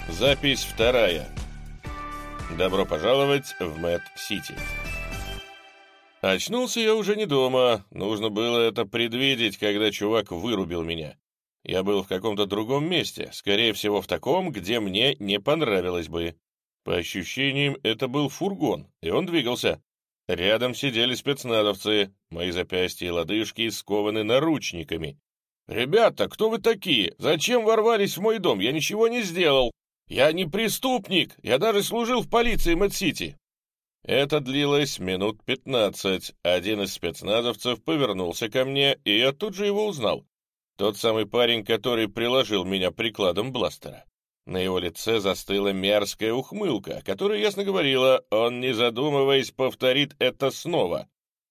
Запись 2. Добро пожаловать в Мэт-Сити. Очнулся я уже не дома. Нужно было это предвидеть, когда чувак вырубил меня. Я был в каком-то другом месте, скорее всего в таком, где мне не понравилось бы. По ощущениям, это был фургон, и он двигался. Рядом сидели спецназовцы, мои запястья и лодыжки скованы наручниками. «Ребята, кто вы такие? Зачем ворвались в мой дом? Я ничего не сделал. Я не преступник, я даже служил в полиции Мэт-Сити». Это длилось минут 15. Один из спецназовцев повернулся ко мне, и я тут же его узнал. Тот самый парень, который приложил меня прикладом бластера. На его лице застыла мерзкая ухмылка, которая ясно говорила, он, не задумываясь, повторит это снова.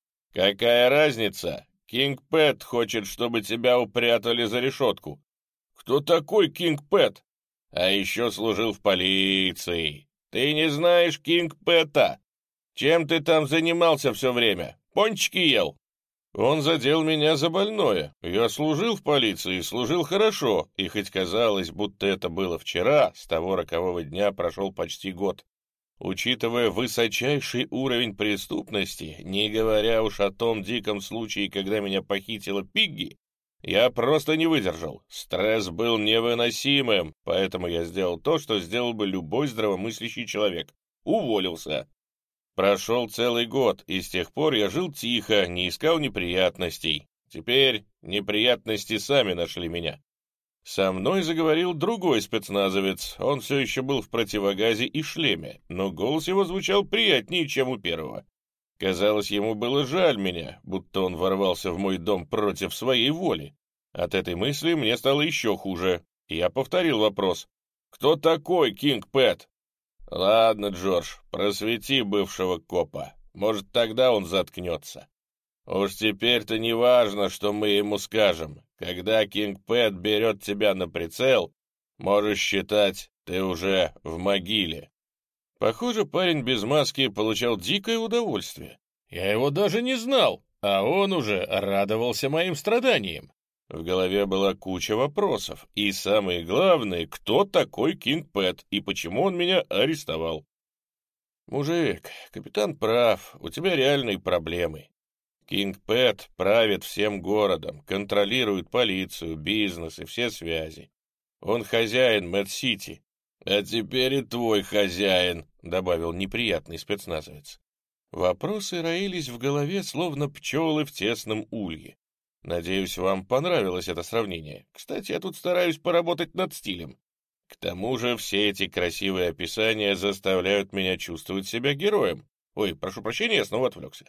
«Какая разница? Кинг Пэт хочет, чтобы тебя упрятали за решетку». «Кто такой Кинг Пэт?» «А еще служил в полиции. Ты не знаешь Кинг Пэта? Чем ты там занимался все время? Пончики ел?» Он задел меня за больное. Я служил в полиции, служил хорошо, и хоть казалось, будто это было вчера, с того рокового дня прошел почти год. Учитывая высочайший уровень преступности, не говоря уж о том диком случае, когда меня похитила Пигги, я просто не выдержал. Стресс был невыносимым, поэтому я сделал то, что сделал бы любой здравомыслящий человек. Уволился. Прошел целый год, и с тех пор я жил тихо, не искал неприятностей. Теперь неприятности сами нашли меня. Со мной заговорил другой спецназовец. Он все еще был в противогазе и шлеме, но голос его звучал приятнее, чем у первого. Казалось, ему было жаль меня, будто он ворвался в мой дом против своей воли. От этой мысли мне стало еще хуже. Я повторил вопрос. «Кто такой Кинг Пэт?» «Ладно, Джордж, просвети бывшего копа. Может, тогда он заткнется. Уж теперь-то не важно, что мы ему скажем. Когда Кинг Пэт берет тебя на прицел, можешь считать, ты уже в могиле». Похоже, парень без маски получал дикое удовольствие. Я его даже не знал, а он уже радовался моим страданиям. В голове была куча вопросов, и самое главное, кто такой Кинг Пэт и почему он меня арестовал. «Мужик, капитан прав, у тебя реальные проблемы. Кинг Пэт правит всем городом, контролирует полицию, бизнес и все связи. Он хозяин Мэт-Сити». «А теперь и твой хозяин», — добавил неприятный спецназовец. Вопросы роились в голове, словно пчелы в тесном улье. Надеюсь, вам понравилось это сравнение. Кстати, я тут стараюсь поработать над стилем. К тому же все эти красивые описания заставляют меня чувствовать себя героем. Ой, прошу прощения, я снова отвлекся.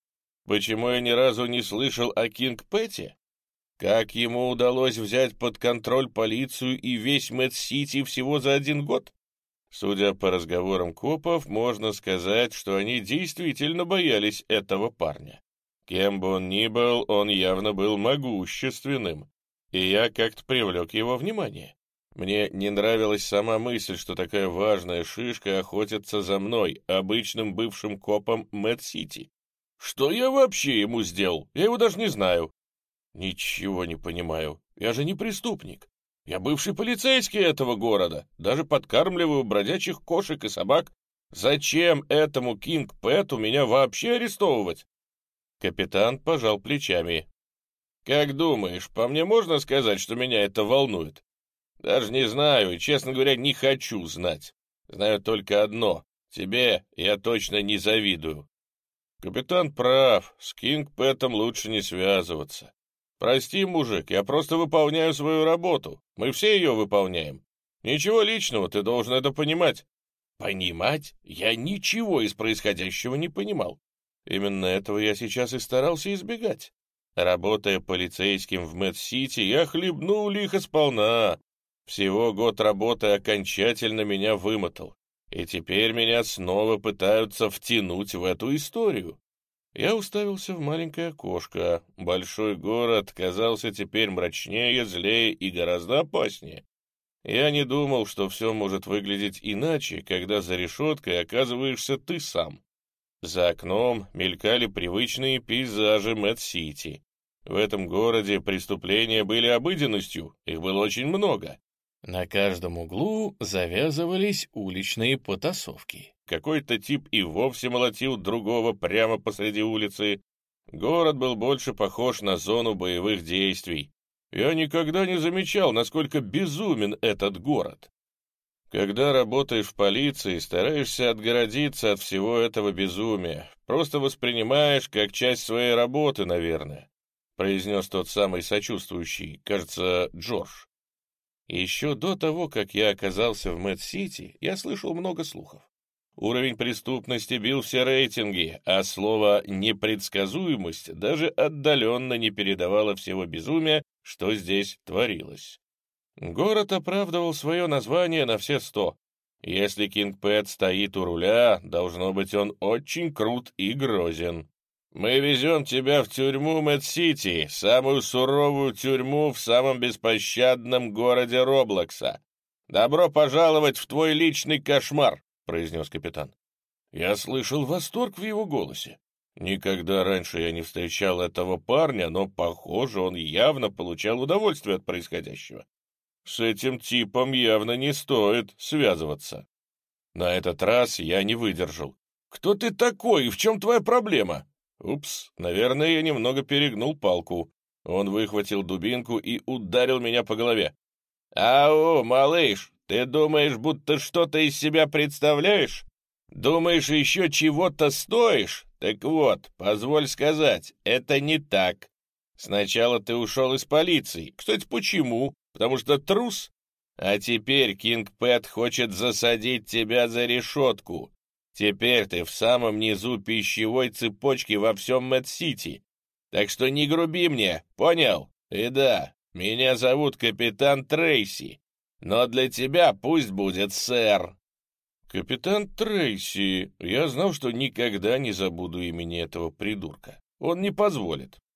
Почему я ни разу не слышал о Кинг Пэте? Как ему удалось взять под контроль полицию и весь Мэт-Сити всего за 1 год? Судя по разговорам копов, можно сказать, что они действительно боялись этого парня. Кем бы он ни был, он явно был могущественным, и я как-то привлек его внимание. Мне не нравилась сама мысль, что такая важная шишка охотится за мной, обычным бывшим копом Мэт-Сити. Что я вообще ему сделал? Я его даже не знаю. Ничего не понимаю. Я же не преступник. Я бывший полицейский этого города. Даже подкармливаю бродячих кошек и собак. Зачем этому Кинг Пэту меня вообще арестовывать? Капитан пожал плечами. «Как думаешь, по мне можно сказать, что меня это волнует?» «Даже не знаю и, честно говоря, не хочу знать. Знаю только одно. Тебе я точно не завидую». «Капитан прав. С Кинг Пэтом лучше не связываться. Прости, мужик, я просто выполняю свою работу. Мы все ее выполняем. Ничего личного, ты должен это понимать». «Понимать? Я ничего из происходящего не понимал. Именно этого я сейчас и старался избегать. Работая полицейским в Мэт-Сити, я хлебнул лихо сполна. Всего год работы окончательно меня вымотал, и теперь меня снова пытаются втянуть в эту историю. Я уставился в маленькое окошко. Большой город казался теперь мрачнее, злее и гораздо опаснее. Я не думал, что все может выглядеть иначе, когда за решеткой оказываешься ты сам. За окном мелькали привычные пейзажи Мэт-Сити. В этом городе преступления были обыденностью, их было очень много. На каждом углу завязывались уличные потасовки. Какой-то тип и вовсе молотил другого прямо посреди улицы. Город был больше похож на зону боевых действий. Я никогда не замечал, насколько безумен этот город. Когда работаешь в полиции, стараешься отгородиться от всего этого безумия. Просто воспринимаешь как часть своей работы, наверное, произнес тот самый сочувствующий, кажется, Джордж. Еще до того, как я оказался в Мэд-Сити, я слышал много слухов. Уровень преступности бил все рейтинги, а слово «непредсказуемость» даже отдаленно не передавало всего безумия, что здесь творилось. Город оправдывал свое название на все 100. Если Кинг Пэт стоит у руля, должно быть, он очень крут и грозен. «Мы везем тебя в тюрьму Мэд-Сити, самую суровую тюрьму в самом беспощадном городе Роблокса. Добро пожаловать в твой личный кошмар», — произнес капитан. Я слышал восторг в его голосе. Никогда раньше я не встречал этого парня, но, похоже, он явно получал удовольствие от происходящего. С этим типом явно не стоит связываться. На этот раз я не выдержал. «Кто ты такой и в чем твоя проблема?» Упс, наверное, я немного перегнул палку. Он выхватил дубинку и ударил меня по голове. «Ау, малыш, ты думаешь, будто что-то из себя представляешь? Думаешь, еще чего-то стоишь? Так вот, позволь сказать, это не так. Сначала ты ушел из полиции. Кстати, почему? Потому что трус? А теперь Кинг Пэт хочет засадить тебя за решетку. Теперь ты в самом низу пищевой цепочки во всем Мэд-Сити. Так что не груби мне, понял? И да, меня зовут капитан Трейси, но для тебя пусть будет сэр». Капитан Трейси. Я знал, что никогда не забуду имени этого придурка. Он не позволит.